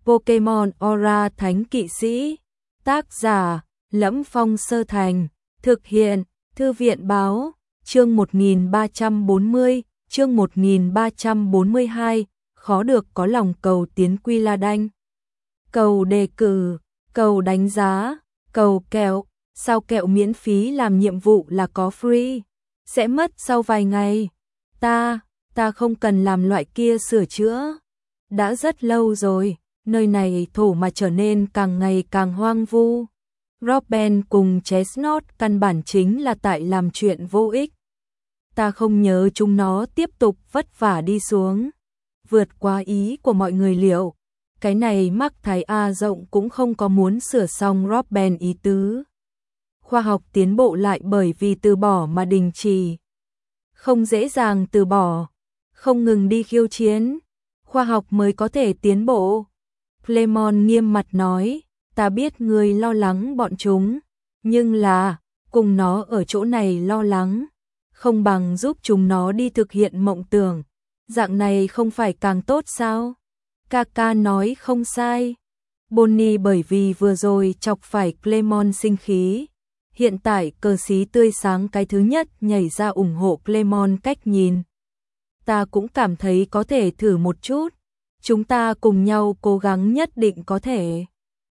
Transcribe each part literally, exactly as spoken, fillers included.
Pokemon Aura Thánh Kỵ Sĩ. Tác giả: Lẫm Phong Sơ Thành. Thực hiện: Thư viện báo. Chương một nghìn ba trăm bốn mươi, chương một nghìn ba trăm bốn mươi hai, khó được có lòng cầu tiến Quy La Đanh. Cầu đề cử, cầu đánh giá, cầu kẹo, sao kẹo miễn phí làm nhiệm vụ là có free, sẽ mất sau vài ngày. Ta, ta không cần làm loại kia sửa chữa. Đã rất lâu rồi, nơi này thổ mà trở nên càng ngày càng hoang vu. Robin cùng Chestnut căn bản chính là tại làm chuyện vô ích. Ta không nhớ chúng nó tiếp tục vất vả đi xuống. Vượt qua ý của mọi người liệu. Cái này Mắc Thái A rộng cũng không có muốn sửa xong Robin ý tứ. Khoa học tiến bộ lại bởi vì từ bỏ mà đình chỉ. Không dễ dàng từ bỏ. Không ngừng đi khiêu chiến. Khoa học mới có thể tiến bộ. Clemon nghiêm mặt nói. Ta biết ngươi lo lắng bọn chúng. Nhưng là, cùng nó ở chỗ này lo lắng. Không bằng giúp chúng nó đi thực hiện mộng tưởng. Dạng này không phải càng tốt sao? Kaka nói không sai. Bonnie bởi vì vừa rồi chọc phải Clemon sinh khí. Hiện tại cờ xí tươi sáng cái thứ nhất nhảy ra ủng hộ Clemon cách nhìn. Ta cũng cảm thấy có thể thử một chút. Chúng ta cùng nhau cố gắng nhất định có thể.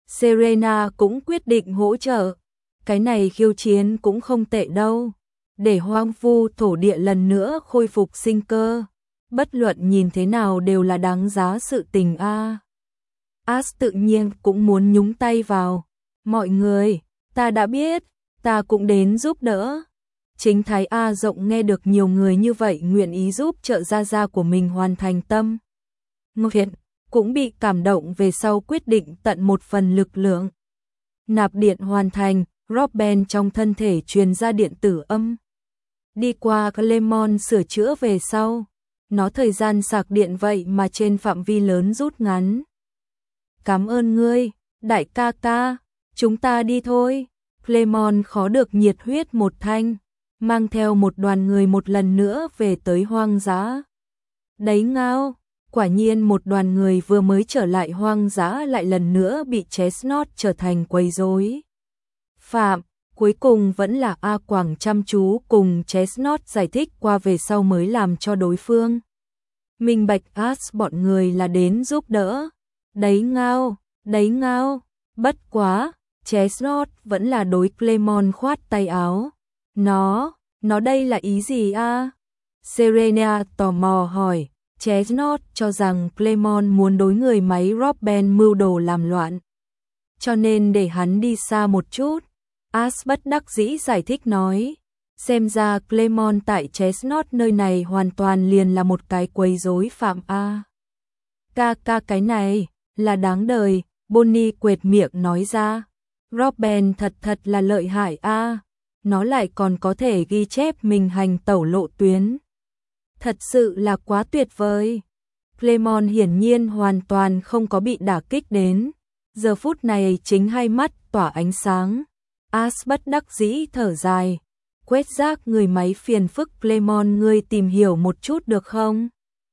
Serena cũng quyết định hỗ trợ. Cái này khiêu chiến cũng không tệ đâu. Để hoang vu thổ địa lần nữa khôi phục sinh cơ. Bất luận nhìn thế nào đều là đáng giá sự tình a. À. Ash tự nhiên cũng muốn nhúng tay vào. Mọi người, ta đã biết, ta cũng đến giúp đỡ. Chính Thái A rộng nghe được nhiều người như vậy nguyện ý giúp trợ gia gia của mình hoàn thành tâm nguyện, cũng bị cảm động về sau quyết định tận một phần lực lượng. Nạp điện hoàn thành, Robin trong thân thể truyền ra điện tử âm. Đi qua Clemon sửa chữa về sau, nó thời gian sạc điện vậy mà trên phạm vi lớn rút ngắn. Cảm ơn ngươi, đại ca ca, chúng ta đi thôi. Clemon khó được nhiệt huyết một thanh, mang theo một đoàn người một lần nữa về tới hoang dã. Đấy ngao, quả nhiên một đoàn người vừa mới trở lại hoang dã lại lần nữa bị Chestnut trở thành quấy rối. Phạm, cuối cùng vẫn là A Quảng chăm chú cùng Chestnut giải thích qua về sau mới làm cho đối phương. Minh bạch Ash bọn người là đến giúp đỡ. Đấy ngao, đấy ngao, bất quá, Chestnut vẫn là đối Clemon khoát tay áo. Nó, nó đây là ý gì a? À? Serena tò mò hỏi. Chestnut cho rằng Clemon muốn đối người máy Robin mưu đồ làm loạn. Cho nên để hắn đi xa một chút. Ash bất đắc dĩ giải thích nói. Xem ra Clemon tại Chestnut nơi này hoàn toàn liền là một cái quấy rối phạm a. Ca ca cái này là đáng đời, Bonnie quệt miệng nói ra. Robin thật thật là lợi hại a, nó lại còn có thể ghi chép mình hành tẩu lộ tuyến. Thật sự là quá tuyệt vời. Clemon hiển nhiên hoàn toàn không có bị đả kích đến. Giờ phút này chính hai mắt tỏa ánh sáng. Ash bất đắc dĩ thở dài. Quét rác người máy phiền phức Clemon, ngươi tìm hiểu một chút được không?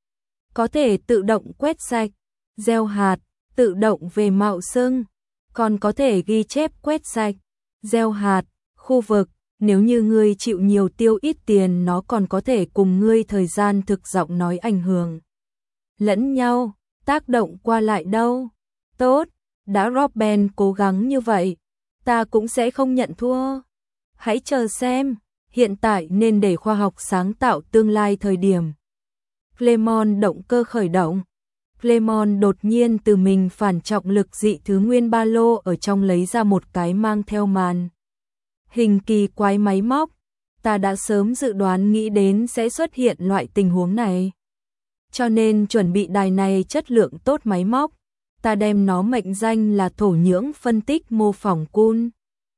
Có thể tự động quét sạch, gieo hạt, tự động về mạo xưng, còn có thể ghi chép quét sạch, gieo hạt, khu vực, nếu như ngươi chịu nhiều tiêu ít tiền nó còn có thể cùng ngươi thời gian thực giọng nói ảnh hưởng lẫn nhau, tác động qua lại đâu. Tốt, đã Robin cố gắng như vậy, ta cũng sẽ không nhận thua. Hãy chờ xem, hiện tại nên để khoa học sáng tạo tương lai thời điểm. Clemon động cơ khởi động. Clemon đột nhiên từ mình phản trọng lực dị thứ nguyên ba lô ở trong lấy ra một cái mang theo màn hình kỳ quái máy móc. Ta đã sớm dự đoán nghĩ đến sẽ xuất hiện loại tình huống này. Cho nên chuẩn bị đài này chất lượng tốt máy móc. Ta đem nó mệnh danh là thổ nhưỡng phân tích mô phỏng cun.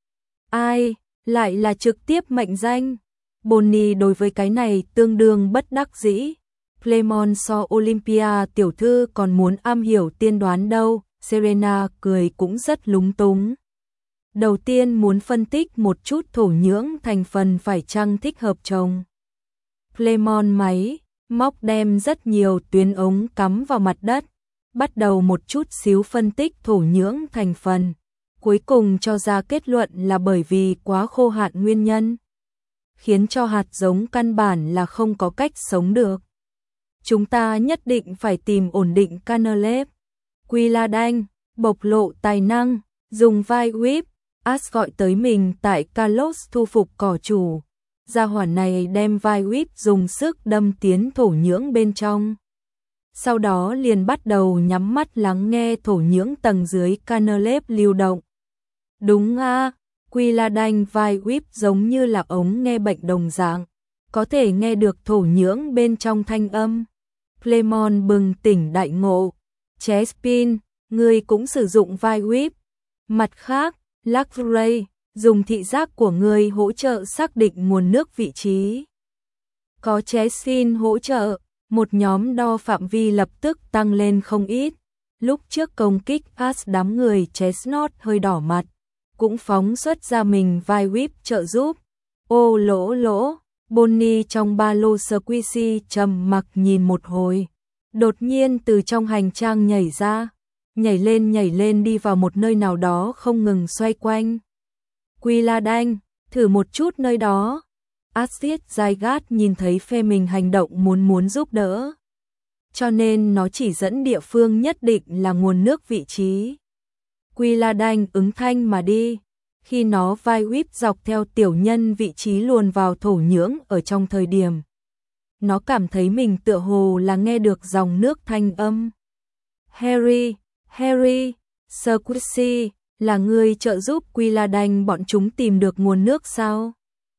Ai, lại là trực tiếp mệnh danh. Bonnie đối với cái này tương đương bất đắc dĩ. Clemon so Olympia tiểu thư còn muốn am hiểu tiên đoán đâu. Serena cười cũng rất lúng túng. Đầu tiên muốn phân tích một chút thổ nhưỡng thành phần phải chăng thích hợp trồng. Clemon máy, móc đem rất nhiều tuyến ống cắm vào mặt đất. bắt đầu một chút xíu phân tích thổ nhưỡng thành phần, cuối cùng cho ra kết luận là bởi vì quá khô hạn nguyên nhân, khiến cho hạt giống căn bản là không có cách sống được. Chúng ta nhất định phải tìm ổn định Canalep. Quy La Đanh bộc lộ tài năng, dùng vai whip, Ash gọi tới mình tại Kalos thu phục cỏ chủ. Gia hỏa này đem vai whip dùng sức đâm tiến thổ nhưỡng bên trong. Sau đó liền bắt đầu nhắm mắt lắng nghe thổ nhưỡng tầng dưới Canalep lưu động. Đúng a, Quy La Đanh vai whip giống như là ống nghe bệnh đồng dạng, có thể nghe được thổ nhưỡng bên trong thanh âm. Clemon bừng tỉnh đại ngộ. Chespin, ngươi cũng sử dụng vai whip. Mặt khác, Luxray, dùng thị giác của ngươi hỗ trợ xác định nguồn nước vị trí. Có Chespin hỗ trợ, một nhóm đo phạm vi lập tức tăng lên không ít. Lúc trước công kích Ash đám người Chestnut hơi đỏ mặt, cũng phóng xuất ra mình vai whip trợ giúp. Ô lỗ lỗ, Bonnie trong ba lô Squishy trầm mặc nhìn một hồi. Đột nhiên từ trong hành trang nhảy ra, nhảy lên nhảy lên đi vào một nơi nào đó không ngừng xoay quanh. Quy La Đanh, thử một chút nơi đó. Acid Zygarde nhìn thấy phe mình hành động muốn muốn giúp đỡ, cho nên nó chỉ dẫn địa phương nhất định là nguồn nước vị trí. Quy La Đanh ứng thanh mà đi. Khi nó vai whip dọc theo tiểu nhân vị trí luồn vào thổ nhưỡng ở trong thời điểm, nó cảm thấy mình tựa hồ là nghe được dòng nước thanh âm. Harry, Harry, Squishy, là người trợ giúp Quy La Đanh bọn chúng tìm được nguồn nước sao?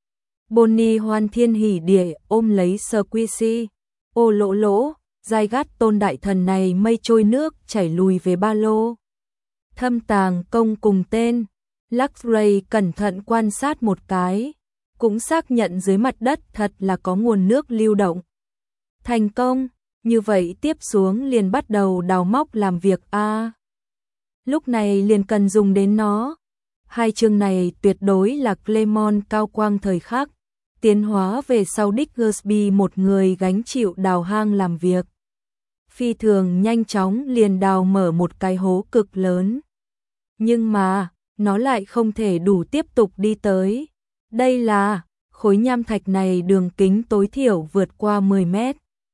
Bonnie hoan thiên hỉ địa ôm lấy Squishy. Ô lỗ lỗ, Zygarde tôn đại thần này mây trôi nước chảy lùi về ba lô. Thâm tàng công cùng tên. Luxray cẩn thận quan sát một cái, cũng xác nhận dưới mặt đất thật là có nguồn nước lưu động. Thành công, như vậy tiếp xuống liền bắt đầu đào móc làm việc a. À, lúc này liền cần dùng đến nó. Hai chương này tuyệt đối là Clemon cao quang thời khắc, tiến hóa về sau Diggersby một người gánh chịu đào hang làm việc. Phi thường nhanh chóng liền đào mở một cái hố cực lớn. Nhưng mà nó lại không thể đủ tiếp tục đi tới. Đây là, khối nham thạch này đường kính tối thiểu vượt qua mười mét.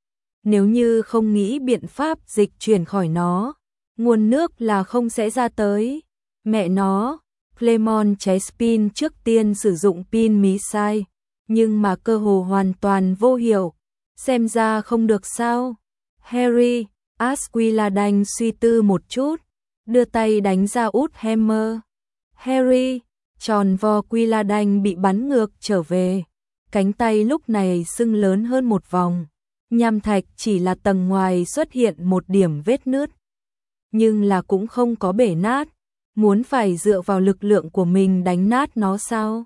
Nếu như không nghĩ biện pháp dịch chuyển khỏi nó, nguồn nước là không sẽ ra tới. Mẹ nó, Clemon Chespin trước tiên sử dụng pin mí sai, nhưng mà cơ hồ hoàn toàn vô hiệu. Xem ra không được sao. Harry, Ash Quy La Đanh suy tư một chút, đưa tay đánh ra út hammer. Harry, tròn vo Quy La Đanh bị bắn ngược trở về. Cánh tay lúc này sưng lớn hơn một vòng. Nham thạch chỉ là tầng ngoài xuất hiện một điểm vết nứt, nhưng là cũng không có bể nát. Muốn phải dựa vào lực lượng của mình đánh nát nó sao?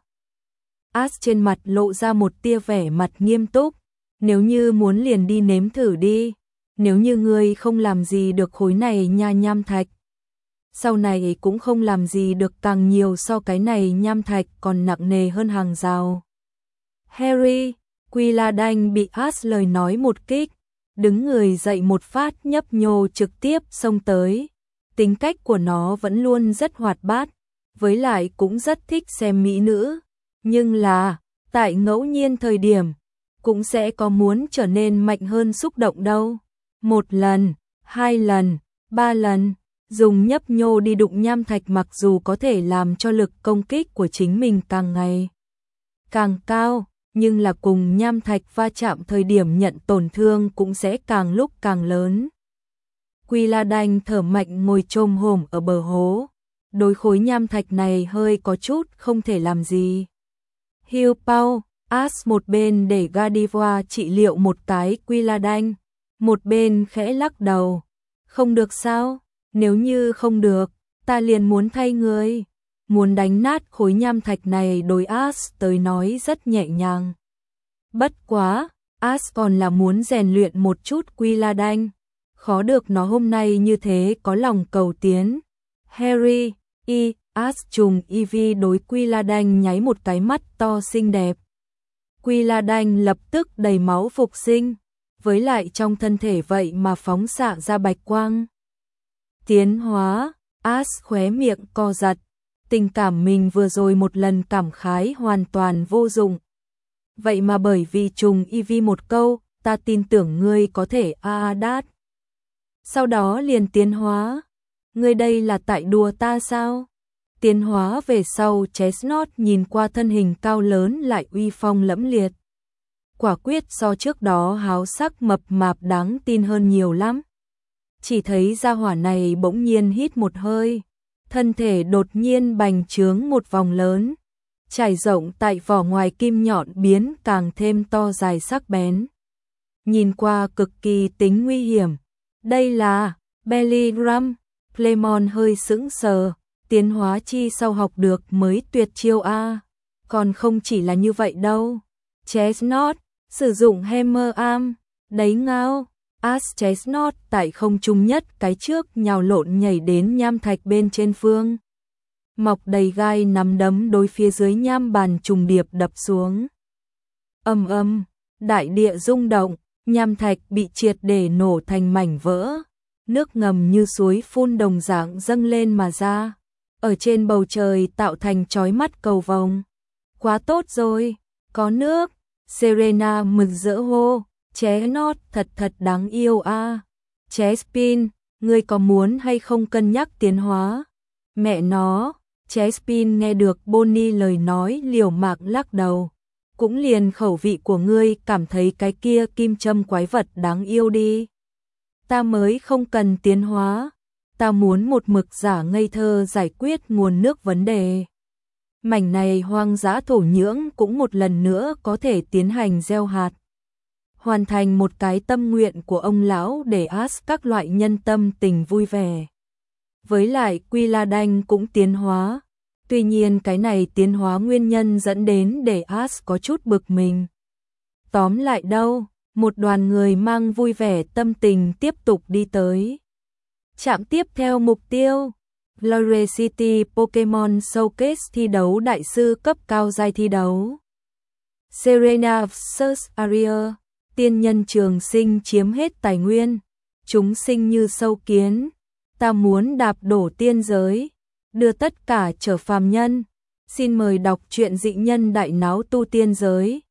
Ash trên mặt lộ ra một tia vẻ mặt nghiêm túc. Nếu như muốn liền đi nếm thử đi. Nếu như ngươi không làm gì được khối này nha nham thạch, sau này cũng không làm gì được càng nhiều so cái này nham thạch còn nặng nề hơn hàng rào. Harry, Quy La Đanh bị Ash lời nói một kích, đứng người dậy một phát nhấp nhô trực tiếp xông tới. Tính cách của nó vẫn luôn rất hoạt bát, với lại cũng rất thích xem mỹ nữ. Nhưng là, tại ngẫu nhiên thời điểm, cũng sẽ có muốn trở nên mạnh hơn xúc động đâu. Một lần, hai lần, ba lần, dùng nhấp nhô đi đụng nham thạch mặc dù có thể làm cho lực công kích của chính mình càng ngày càng cao, nhưng là cùng nham thạch va chạm thời điểm nhận tổn thương cũng sẽ càng lúc càng lớn. Quy La Đanh thở mạnh ngồi chồm hổm ở bờ hố. Đối khối nham thạch này hơi có chút không thể làm gì. Hiu Pao, Ash một bên để Gardevoir trị liệu một cái Quy La Đanh, một bên khẽ lắc đầu. Không được sao? Nếu như không được, ta liền muốn thay người. Muốn đánh nát khối nham thạch này đối Ash tới nói rất nhẹ nhàng. Bất quá, Ash còn là muốn rèn luyện một chút Quy La Đanh. Khó được nó hôm nay như thế có lòng cầu tiến. Harry, y, Ash trùng Eevee đối Quy La Đanh nháy một cái mắt to xinh đẹp. Quy La Đanh lập tức đầy máu phục sinh, với lại trong thân thể vậy mà phóng xạ ra bạch quang. Tiến hóa, Ash khóe miệng co giật, tình cảm mình vừa rồi một lần cảm khái hoàn toàn vô dụng. Vậy mà bởi vì trùng y vi một câu, ta tin tưởng ngươi có thể a a đát. Sau đó liền tiến hóa. Ngươi đây là tại đùa ta sao? Tiến hóa về sau, Chestnut nhìn qua thân hình cao lớn lại uy phong lẫm liệt. Quả quyết so trước đó háo sắc mập mạp đáng tin hơn nhiều lắm. Chỉ thấy gia hỏa này bỗng nhiên hít một hơi, thân thể đột nhiên bành trướng một vòng lớn, trải rộng tại vỏ ngoài kim nhọn biến càng thêm to dài sắc bén. Nhìn qua cực kỳ tính nguy hiểm. Đây là Belly Drum. Clemon hơi sững sờ, tiến hóa chi sau học được mới tuyệt chiêu a. Còn không chỉ là như vậy đâu. Chestnut sử dụng Hammer Arm, đấy ngao. Ash Chestnut tại không trung nhất cái trước nhào lộn nhảy đến nham thạch bên trên phương. Mọc đầy gai nắm đấm đối phía dưới nham bàn trùng điệp đập xuống. Âm âm, đại địa rung động, nham thạch bị triệt để nổ thành mảnh vỡ. Nước ngầm như suối phun đồng dạng dâng lên mà ra. Ở trên bầu trời tạo thành chói mắt cầu vồng. Quá tốt rồi, có nước. Serena mừng rỡ hô. Chestnut thật thật đáng yêu a. À. Chespin, ngươi có muốn hay không cân nhắc tiến hóa? Mẹ nó, Chespin nghe được Bonnie lời nói liều mạng lắc đầu. Cũng liền khẩu vị của ngươi cảm thấy cái kia kim châm quái vật đáng yêu đi. Ta mới không cần tiến hóa, ta muốn một mực giả ngây thơ giải quyết nguồn nước vấn đề. Mảnh này hoang dã thổ nhưỡng cũng một lần nữa có thể tiến hành gieo hạt. Hoàn thành một cái tâm nguyện của ông lão để Ash các loại nhân tâm tình vui vẻ. Với lại Quy La Đanh cũng tiến hóa. Tuy nhiên cái này tiến hóa nguyên nhân dẫn đến để Ash có chút bực mình. Tóm lại đâu, một đoàn người mang vui vẻ tâm tình tiếp tục đi tới. Trạm tiếp theo mục tiêu, Glory City Pokemon Showcase thi đấu đại sư cấp cao giai thi đấu. Serena vs Aria, tiên nhân trường sinh chiếm hết tài nguyên, chúng sinh như sâu kiến, ta muốn đạp đổ tiên giới, đưa tất cả trở phàm nhân. Xin mời đọc truyện dị nhân đại náo tu tiên giới.